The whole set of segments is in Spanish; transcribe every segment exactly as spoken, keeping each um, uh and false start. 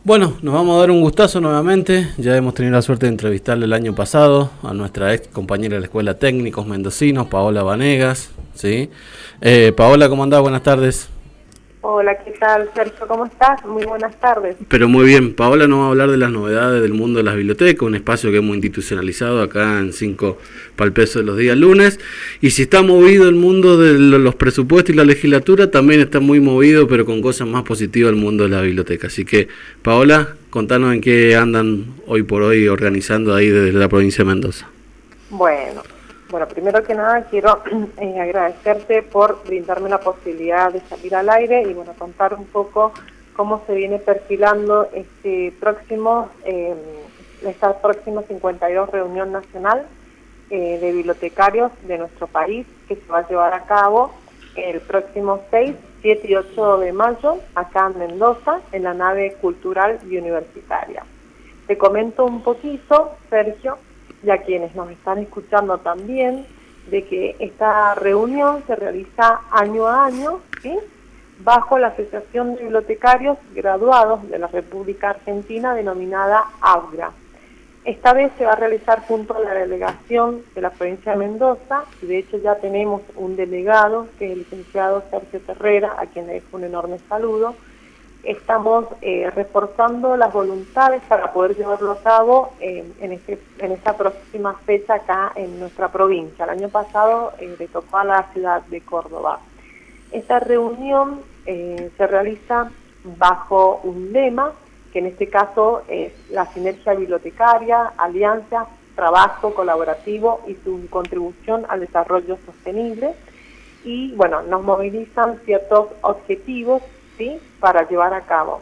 Bueno, nos vamos a dar un gustazo nuevamente. Ya hemos tenido la suerte de entrevistarle el año pasado a nuestra ex compañera de la Escuela Técnicos Mendocinos, Paola Vanegas, ¿sí? Eh, Paola, ¿cómo andás? Buenas tardes. Hola, ¿qué tal, Sergio? ¿Cómo estás? Muy buenas tardes. Pero muy bien, Paola nos va a hablar de las novedades del mundo de las bibliotecas, un espacio que hemos institucionalizado acá en cinco Palpesos de los días lunes. Y si está movido el mundo de los presupuestos y la legislatura, también está muy movido, pero con cosas más positivas el mundo de la biblioteca. Así que, Paola, contanos en qué andan hoy por hoy organizando ahí desde la provincia de Mendoza. Bueno, bueno, primero que nada quiero eh, agradecerte por brindarme la posibilidad de salir al aire y bueno, contar un poco cómo se viene perfilando este próximo, eh, esta próxima cincuenta y dos reunión nacional eh, de bibliotecarios de nuestro país, que se va a llevar a cabo el próximo seis, siete y ocho de mayo, acá en Mendoza, en la nave cultural y universitaria. Te comento un poquito, Sergio, y a quienes nos están escuchando también, de que esta reunión se realiza año a año, ¿sí?, bajo la Asociación de Bibliotecarios Graduados de la República Argentina, denominada ABGRA. Esta vez se va a realizar junto a la delegación de la provincia de Mendoza, y de hecho ya tenemos un delegado, que es el licenciado Sergio Terrera, a quien le dejo un enorme saludo. Estamos eh, reforzando las voluntades para poder llevarlo a cabo eh, en, este, en esta próxima fecha acá en nuestra provincia. El año pasado eh, le tocó a la ciudad de Córdoba. Esta reunión eh, se realiza bajo un lema, que en este caso es la sinergia bibliotecaria, alianza, trabajo colaborativo y su contribución al desarrollo sostenible. Y bueno, nos movilizan ciertos objetivos, ¿sí?, para llevar a cabo.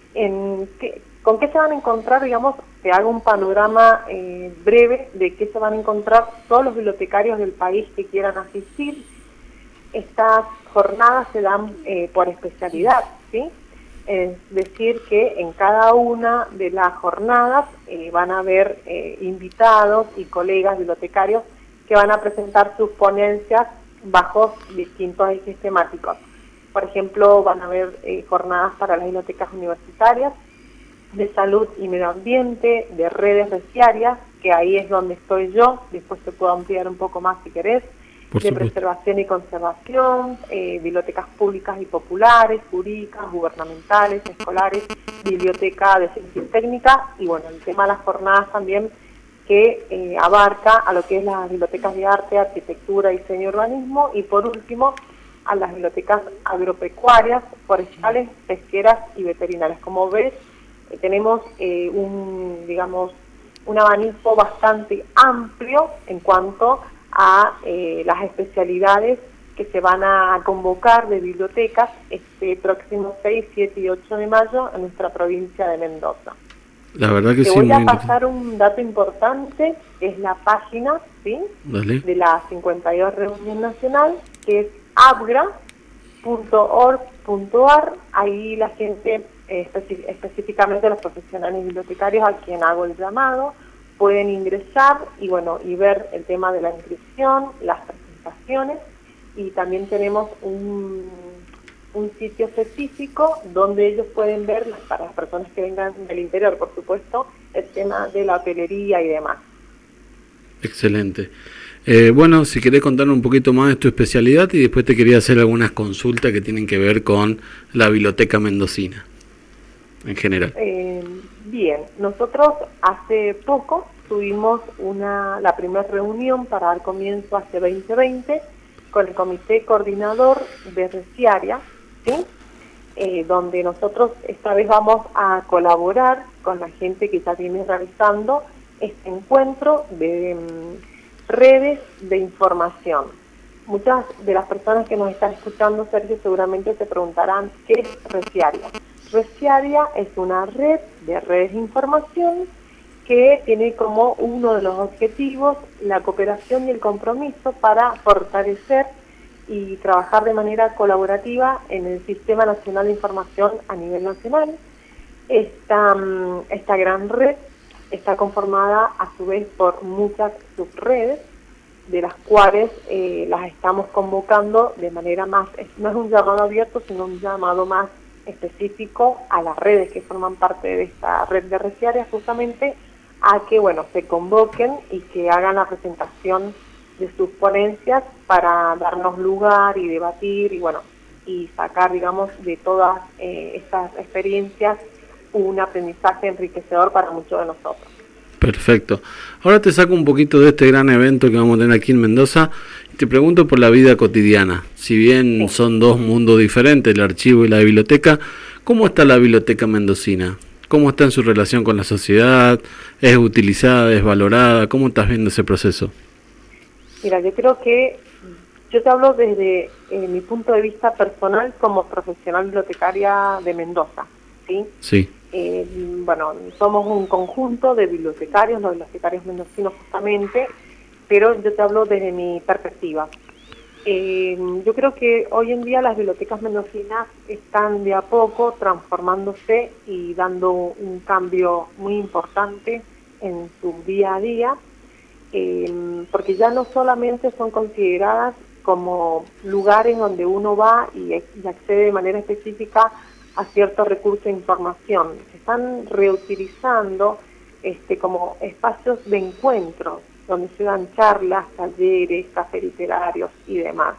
En qué, ¿Con qué se van a encontrar? Digamos, te hago un panorama eh, breve de qué se van a encontrar todos los bibliotecarios del país que quieran asistir. Estas jornadas se dan eh, por especialidad, ¿sí? Es decir, que en cada una de las jornadas eh, van a haber eh, invitados y colegas bibliotecarios que van a presentar sus ponencias bajo distintos ejes temáticos. Por ejemplo, van a haber eh, jornadas para las bibliotecas universitarias, de salud y medio ambiente, de redes resiarias, que ahí es donde estoy yo, después te puedo ampliar un poco más si querés, Por de supuesto. preservación y conservación, eh, bibliotecas públicas y populares, jurídicas, gubernamentales, escolares, biblioteca de ciencia y técnica, y bueno, el tema de las jornadas también que eh, abarca a lo que es las bibliotecas de arte, arquitectura, diseño y urbanismo, y por último, a las bibliotecas agropecuarias, forestales, pesqueras y veterinarias. Como ves, eh, tenemos eh, un, digamos, un abanico bastante amplio en cuanto a eh, las especialidades que se van a convocar de bibliotecas este próximo seis, siete y ocho de mayo en nuestra provincia de Mendoza. La verdad que Te sí. voy a muy pasar un dato importante, es la página, ¿sí?, Dale. de la cincuenta y dos Reunión Nacional, que es abgra punto org punto ar. Ahí la gente, eh, especi- específicamente los profesionales bibliotecarios a quien hago el llamado, pueden ingresar y bueno y ver el tema de la inscripción, las presentaciones, y también tenemos un, un sitio específico donde ellos pueden ver, para las personas que vengan del interior, por supuesto, el tema de la hotelería y demás. Excelente. Eh, bueno, si querés contarnos un poquito más de tu especialidad y después te quería hacer algunas consultas que tienen que ver con la biblioteca mendocina en general. Eh, bien, nosotros hace poco tuvimos una la primera reunión para dar comienzo a este veinte veinte con el Comité Coordinador de Resiaria, ¿sí?, eh, donde nosotros esta vez vamos a colaborar con la gente que ya viene realizando este encuentro de um, redes de información. Muchas de las personas que nos están escuchando, Sergio, seguramente se preguntarán ¿qué es Resiaria? Resiaria es una red de redes de información que tiene como uno de los objetivos la cooperación y el compromiso para fortalecer y trabajar de manera colaborativa en el Sistema Nacional de Información a nivel nacional. Esta, esta gran red está conformada a su vez por muchas subredes, de las cuales eh, las estamos convocando de manera más, no es un llamado abierto, sino un llamado más específico a las redes que forman parte de esta red de resiarias, justamente a que, bueno, se convoquen y que hagan la presentación de sus ponencias para darnos lugar y debatir y, bueno, y sacar, digamos, de todas eh, estas experiencias un aprendizaje enriquecedor para muchos de nosotros. Perfecto. Ahora te saco un poquito de este gran evento que vamos a tener aquí en Mendoza. Te pregunto por la vida cotidiana. Si bien sí. son dos mundos diferentes, el archivo y la biblioteca, ¿cómo está la biblioteca mendocina? ¿Cómo está en su relación con la sociedad? ¿Es utilizada, es valorada? ¿Cómo estás viendo ese proceso? Mira, yo creo que yo te hablo desde eh, mi punto de vista personal como profesional bibliotecaria de Mendoza, ¿sí? Sí. Eh, bueno, somos un conjunto de bibliotecarios, los bibliotecarios mendocinos justamente, pero yo te hablo desde mi perspectiva. Eh, yo creo que hoy en día las bibliotecas mendocinas están de a poco transformándose y dando un cambio muy importante en su día a día, eh, porque ya no solamente son consideradas como lugares donde uno va y, y accede de manera específica a ciertos recursos de información, se están reutilizando este, como espacios de encuentro, donde se dan charlas, talleres, cafés literarios y demás.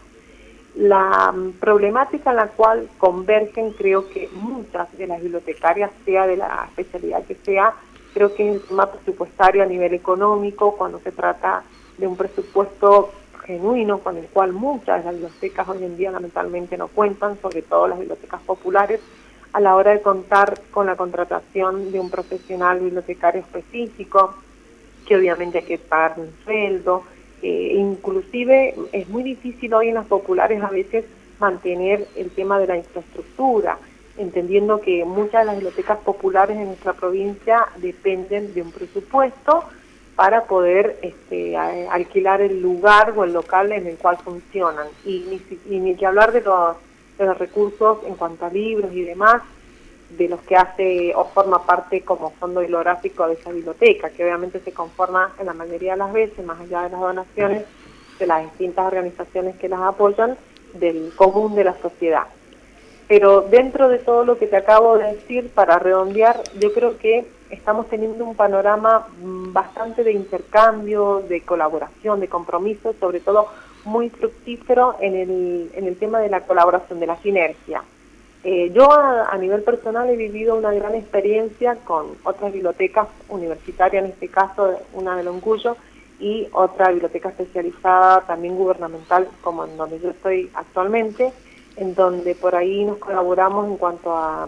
La um, problemática en la cual convergen, creo que muchas de las bibliotecarias, sea de la especialidad que sea, creo que es el tema presupuestario a nivel económico, cuando se trata de un presupuesto genuino, con el cual muchas de las bibliotecas hoy en día lamentablemente no cuentan, sobre todo las bibliotecas populares, a la hora de contar con la contratación de un profesional bibliotecario específico, que obviamente hay que pagar un sueldo, eh, inclusive es muy difícil hoy en las populares a veces mantener el tema de la infraestructura, entendiendo que muchas de las bibliotecas populares en nuestra provincia dependen de un presupuesto para poder este, a, alquilar el lugar o el local en el cual funcionan, y ni, y ni que hablar de los, de los recursos en cuanto a libros y demás, de los que hace o forma parte como fondo bibliográfico de esa biblioteca, que obviamente se conforma en la mayoría de las veces, más allá de las donaciones de las distintas organizaciones que las apoyan, del común de la sociedad. Pero dentro de todo lo que te acabo de decir, para redondear, yo creo que estamos teniendo un panorama bastante de intercambio, de colaboración, de compromiso, sobre todo muy fructífero en el, en el tema de la colaboración, de la sinergia. Eh, yo a, a nivel personal he vivido una gran experiencia con otras bibliotecas universitarias, en este caso una de Longuyo, y otra biblioteca especializada también gubernamental, como en donde yo estoy actualmente, en donde por ahí nos colaboramos en cuanto a,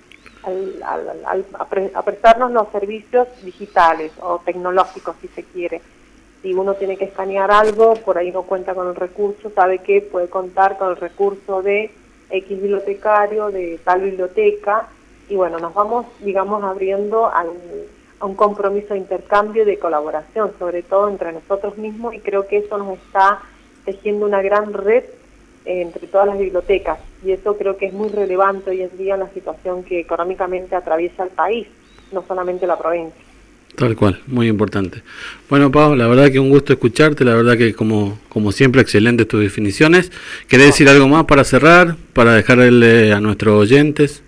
al, al, al, a, pre, a prestarnos los servicios digitales o tecnológicos, si se quiere. Si uno tiene que escanear algo, por ahí no cuenta con el recurso, sabe que puede contar con el recurso de X bibliotecario, de tal biblioteca, y bueno, nos vamos, digamos, abriendo al, a un compromiso de intercambio y de colaboración, sobre todo entre nosotros mismos, y creo que eso nos está tejiendo una gran red eh, entre todas las bibliotecas, y eso creo que es muy relevante hoy en día en la situación que económicamente atraviesa el país, no solamente la provincia. Tal cual, muy importante. Bueno, Pau, la verdad que un gusto escucharte, la verdad que como como siempre excelentes tus definiciones. ¿Querés decir algo más para cerrar, para dejarle a nuestros oyentes?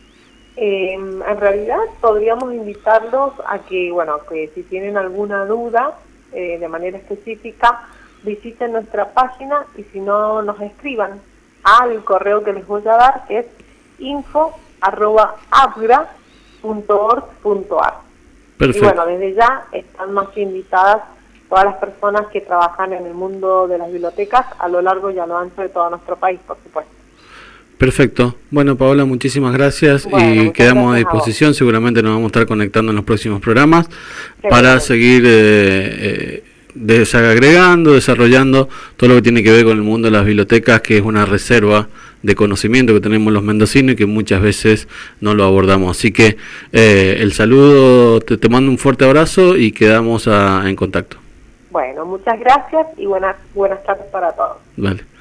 Eh, en realidad podríamos invitarlos a que, bueno, que si tienen alguna duda eh, de manera específica, visiten nuestra página, y si no, nos escriban al correo que les voy a dar, que es info arroba abgra punto org punto ar. Perfecto. Y bueno, desde ya están más que invitadas todas las personas que trabajan en el mundo de las bibliotecas a lo largo y a lo ancho de todo nuestro país, por supuesto. Perfecto. Bueno, Paola, muchísimas gracias, bueno, y quedamos a disposición. A Seguramente nos vamos a estar conectando en los próximos programas. Seguro. Para seguir eh, eh, desagregando, desarrollando todo lo que tiene que ver con el mundo de las bibliotecas, que es una reserva de conocimiento que tenemos los mendocinos y que muchas veces no lo abordamos. Así que eh, el saludo, te, te mando un fuerte abrazo y quedamos a, en contacto. Bueno, muchas gracias y buenas, buenas tardes para todos. Vale.